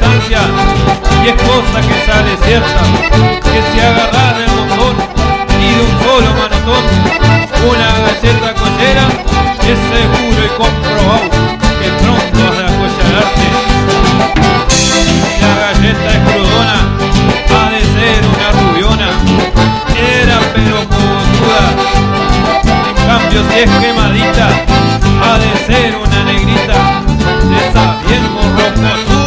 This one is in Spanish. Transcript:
distancia, y es cosa que sale cierta, que si agarrás del montón y de un solo manotón una galleta collera, es seguro y comprobado que pronto has de acollararte. Si la galleta es crudona, ha de ser una rubiona, era pero potuda. En cambio si es quemadita, ha de ser una negrita, de esa bien morrocotuda.